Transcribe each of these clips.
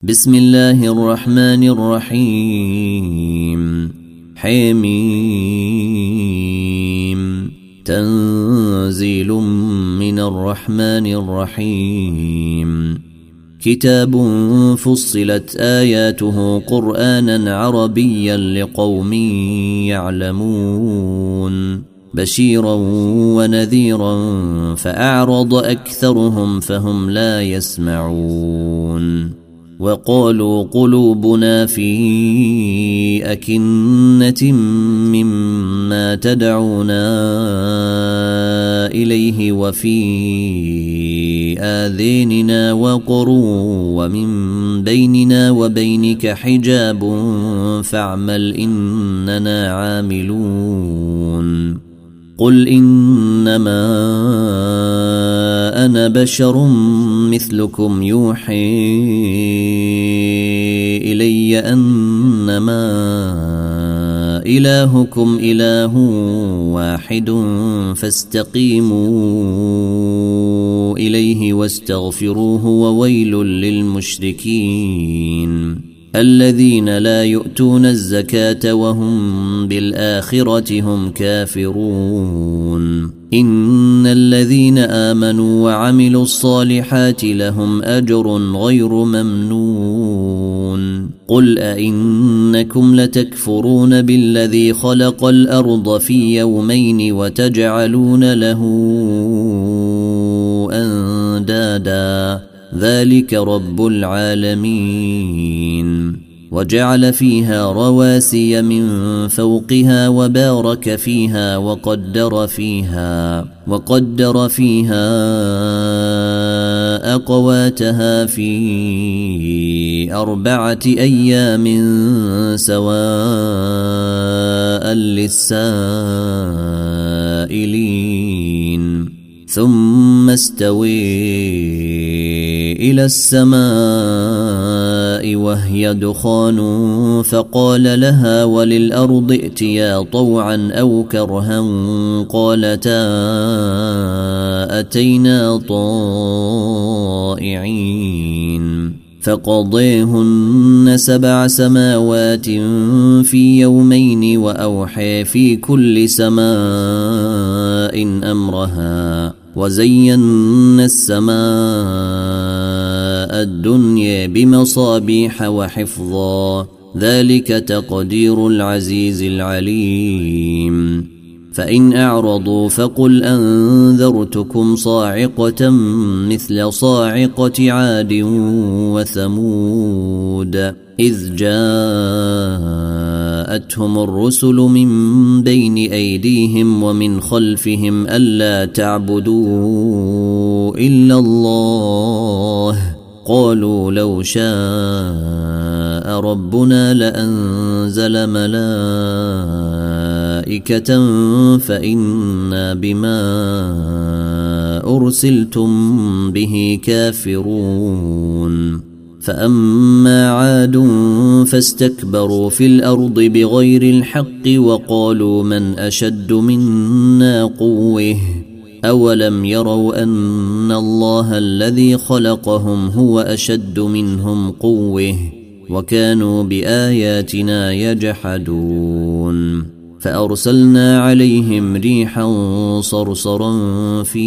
بسم الله الرحمن الرحيم حميم تنزيل من الرحمن الرحيم كتاب فصلت آياته قرآنا عربيا لقوم يعلمون بشيرا ونذيرا فأعرض أكثرهم فهم لا يسمعون وقالوا قلوبنا في أكنة مما تدعونا إليه وفي آذاننا وقر ومن بيننا وبينك حجاب فاعمل إننا عاملون قل إنما أنا بشر مثلكم يوحي إلي أنما إلهكم إله واحد فاستقيموا إليه واستغفروه وويل للمشركين الذين لا يؤتون الزكاة وهم بالآخرة هم كافرون إن الذين آمنوا وعملوا الصالحات لهم أجر غير ممنون قل أئنكم لتكفرون بالذي خلق الأرض في يومين وتجعلون له أندادا ذلك رب العالمين وجعل فيها رواسي من فوقها وبارك فيها وقدر فيها أقواتها في 4 أيام سواء للسائلين ثم استوي إلى السماء وهي دخان فقال لها وللأرض ائتيا طوعا أو كرها قالتا أتينا طائعين فقضيهن 7 سماوات في يومين وأوحي في كل سماء أمرها وزينا السماء الدنيا بمصابيح وحفظا ذلك تقدير العزيز العليم فإن أعرضوا فقل أنذرتكم صاعقة مثل صاعقة عاد وثمود إذ جاءتهم الرسل من بين أيديهم ومن خلفهم ألا تعبدوا إلا الله قالوا لو شاء ربنا لأنزل ملائكة فإنا بما أرسلتم به كافرون فأما عاد فاستكبروا في الأرض بغير الحق وقالوا من أشد منا قوة أولم يروا أن الله الذي خلقهم هو أشد منهم قوة وكانوا بآياتنا يجحدون فأرسلنا عليهم ريحا صرصرا في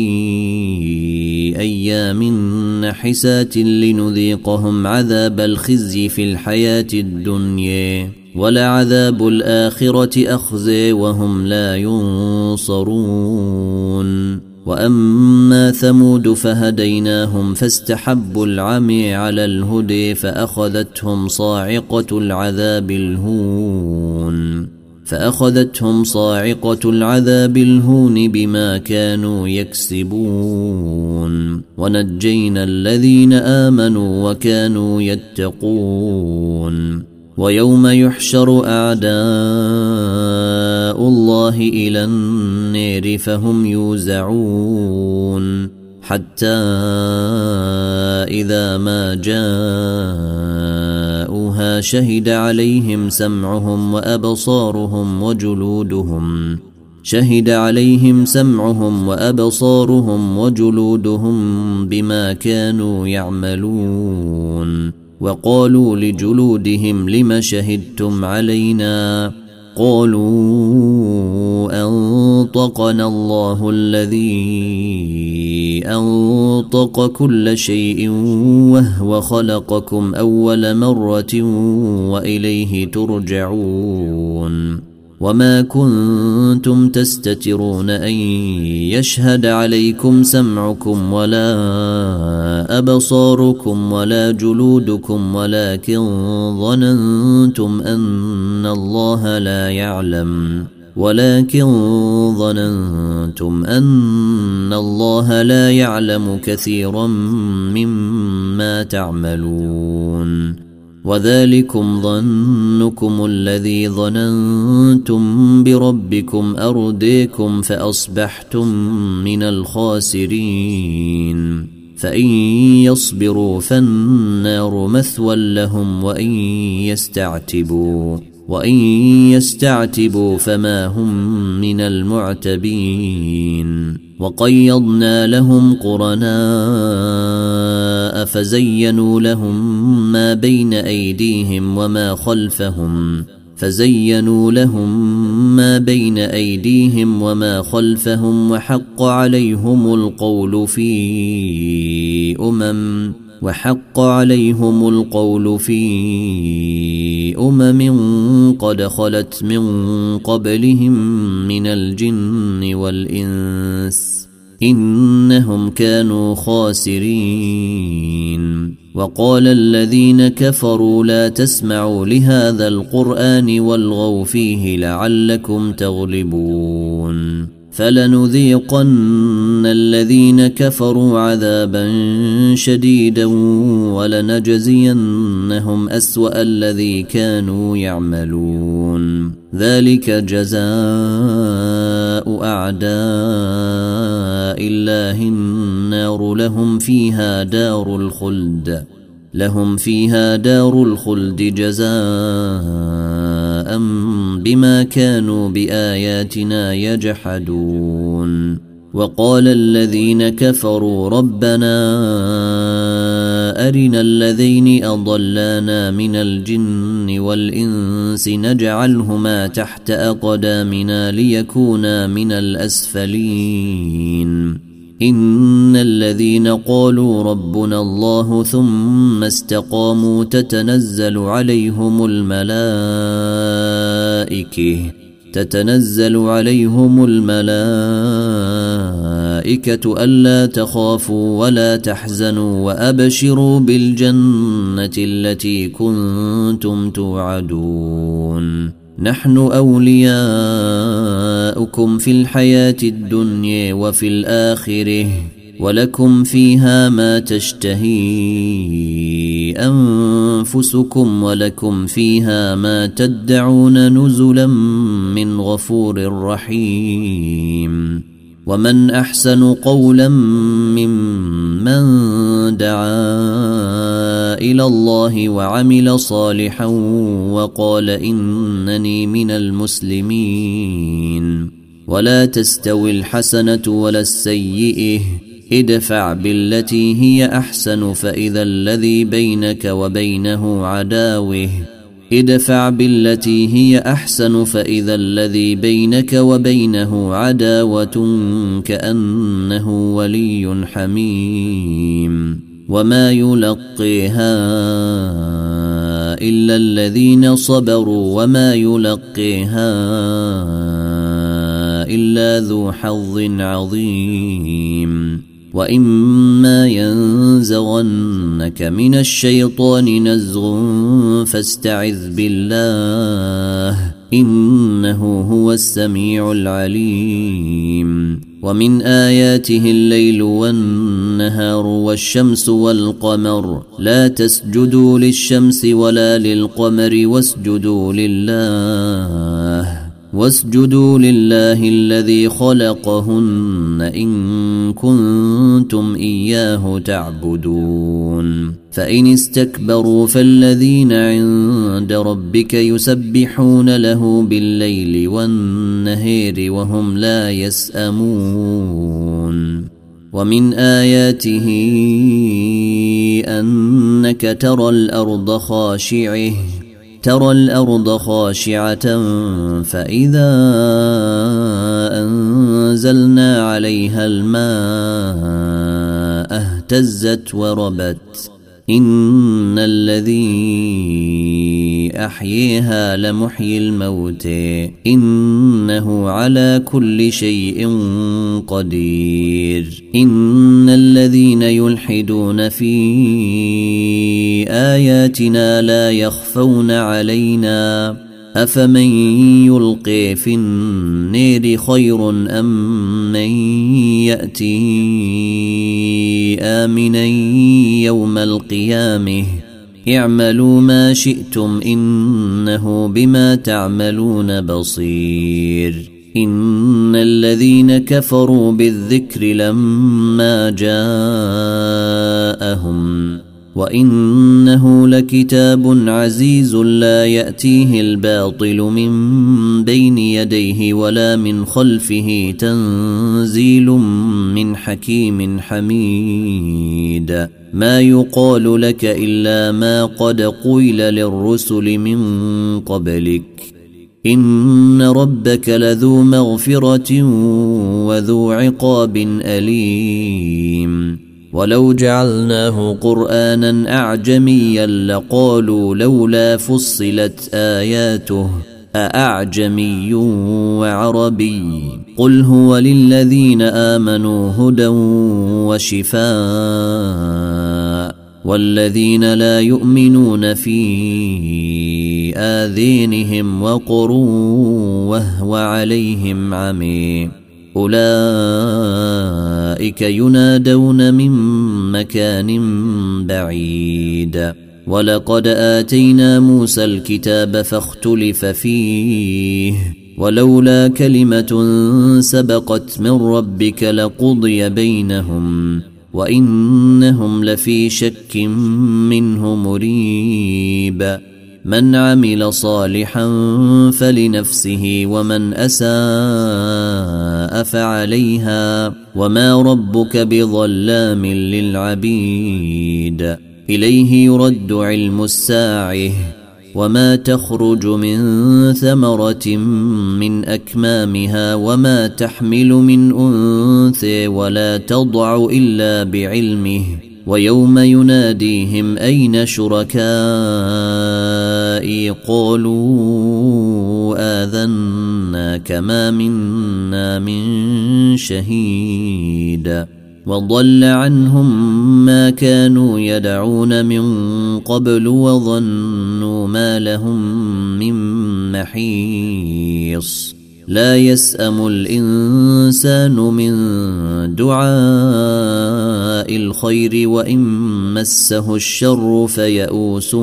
أيام نحسات لنذيقهم عذاب الخزي في الحياة الدنيا ولعذاب الآخرة أخزي وهم لا ينصرون وأما ثمود فهديناهم فاستحبوا العمي على الهدي فأخذتهم صاعقة العذاب الهون بما كانوا يكسبون ونجينا الذين آمنوا وكانوا يتقون ويوم يحشر أعداء الله إلى النار فهم يوزعون حتى إذا ما جاءوها شهد عليهم سمعهم وأبصارهم وجلودهم بما كانوا يعملون وقالوا لجلودهم لم شهدتم علينا قالوا أنطقنا الله الذي أنطق كل شيء وهو خلقكم أول مرة وإليه ترجعون وما كنتم تستترون أن يشهد عليكم سمعكم ولا أبصاركم ولا جلودكم ولكن ظننتم أن الله لا يعلم كثيرا مما تعملون وذلكم ظنكم الذي ظننتم بربكم أرديكم فأصبحتم من الخاسرين فإن يصبروا فالنار مثوى لهم وإن يستعتبوا فما هم من المعتبين وقيضنا لهم قرناء فزينوا لهم ما بين أيديهم وما خلفهم وحق عليهم القول في قد خلت من قبلهم من الجن والإنس إنهم كانوا خاسرين وقال الذين كفروا لا تسمعوا لهذا القرآن والغوا فيه لعلكم تغلبون فلنذيقن الذين كفروا عذابا شديدا ولنجزينهم أسوأ الذي كانوا يعملون ذلك جزاء أعداء الله النار لهم فيها دار الخلد جزاء بما كانوا بآياتنا يجحدون وقال الذين كفروا ربنا أرنا الذين أضلانا من الجن والإنس نجعلهما تحت أقدامنا ليكونا من الأسفلين إن الذين قالوا ربنا الله ثم استقاموا تتنزل عليهم الملائكة ألا تخافوا ولا تحزنوا وأبشروا بالجنة التي كنتم توعدون نحن أولياؤكم في الحياة الدنيا وفي الآخرة ولكم فيها ما تشتهي أنفسكم ولكم فيها ما تدعون نزلا من غفور رحيم ومن أحسن قولا ممن دعا إلى الله وعمل صالحا وقال إنني من المسلمين ولا تستوي الحسنة ولا السيئة ادفع بالتي هي أحسن فإذا الذي بينك وبينه عداوة كأنه ولي حميم وما يلقيها إلا الذين صبروا وما يلقيها إلا ذو حظ عظيم وإما ينزغنك من الشيطان نزغ فاستعذ بالله إنه هو السميع العليم ومن آياته الليل والنهار والشمس والقمر لا تسجدوا للشمس ولا للقمر واسجدوا لله الذي خلقهن إن كنتم إياه تعبدون فإن استكبروا فالذين عند ربك يسبحون له بالليل والنهار وهم لا يسأمون ومن آياته أنك ترى الأرض خاشعة فإذا أنزلنا عليها الماء اهتزت وربت إن الذي أحييها لمحيي الموت إنه على كل شيء قدير إن الذين يلحدون في آياتنا لا يخفون علينا أفمن يلقي في النير خير أم من يأتي آمنا يوم القيامة اعملوا ما شئتم إنه بما تعملون بصير إن الذين كفروا بالذكر لما جاءهم وإنه لكتاب عزيز لا يأتيه الباطل من بين يديه ولا من خلفه تنزيل من حكيم حميد ما يقال لك إلا ما قد قيل للرسل من قبلك إن ربك لذو مغفرة وذو عقاب أليم ولو جعلناه قرآنا أعجميا لقالوا لولا فصلت آياته أأعجمي وعربي قل هو للذين آمنوا هدى وشفاء والذين لا يؤمنون في آذينهم وقر وهو عليهم عمي أولئك ينادون من مكان بعيد ولقد آتينا موسى الكتاب فاختلف فيه ولولا كلمة سبقت من ربك لقضي بينهم وإنهم لفي شك منه مريب من عمل صالحا فلنفسه ومن أساء فعليها وما ربك بظلام للعبيد إليه يرد علم الساعة وما تخرج من ثمرة من أكمامها وما تحمل من أنثى ولا تضع إلا بعلمه ويوم يناديهم أين شركائي قالوا آذناك ما منا من شهيد وضل عنهم ما كانوا يدعون من قبل وظنوا ما لهم من محيص لا يسأم الإنسان من دعاء الخير وإن مسه الشر فيئوس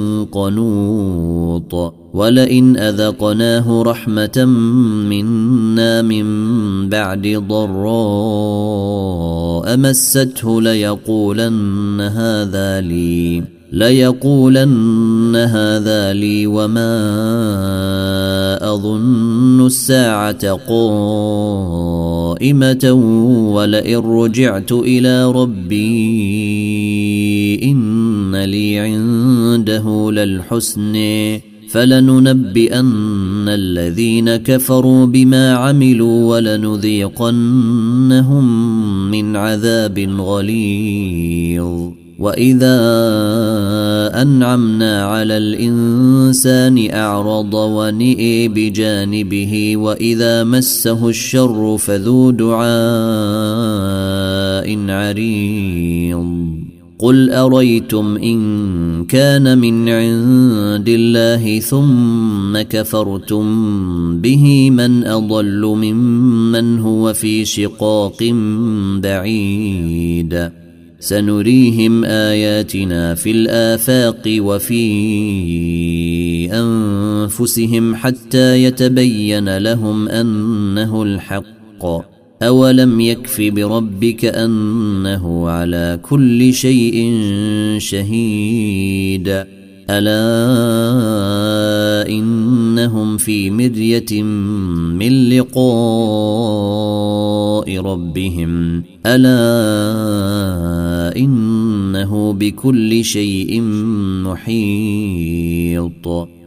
قنوط ولئن أذقناه رحمة منا من بعد ضراء مسته ليقولن هذا لي وما أظن الساعة قائمة ولئن رجعت إلى ربي إن لي عنده للحسن فلننبئن الذين كفروا بما عملوا ولنذيقنهم من عذاب غليظ وإذا أنعمنا على الإنسان أعرض ونئي بجانبه وإذا مسه الشر فذو دعاء عريض قل أريتم إن كان من عند الله ثم كفرتم به من أضل ممن هو في شقاق بعيد سنريهم آياتنا في الآفاق وفي أنفسهم حتى يتبين لهم أنه الحق أولم يكف بربك أنه على كل شيء شهيد ألا إنهم في مرية من لقاء ربهم ألا إنه بكل شيء محيط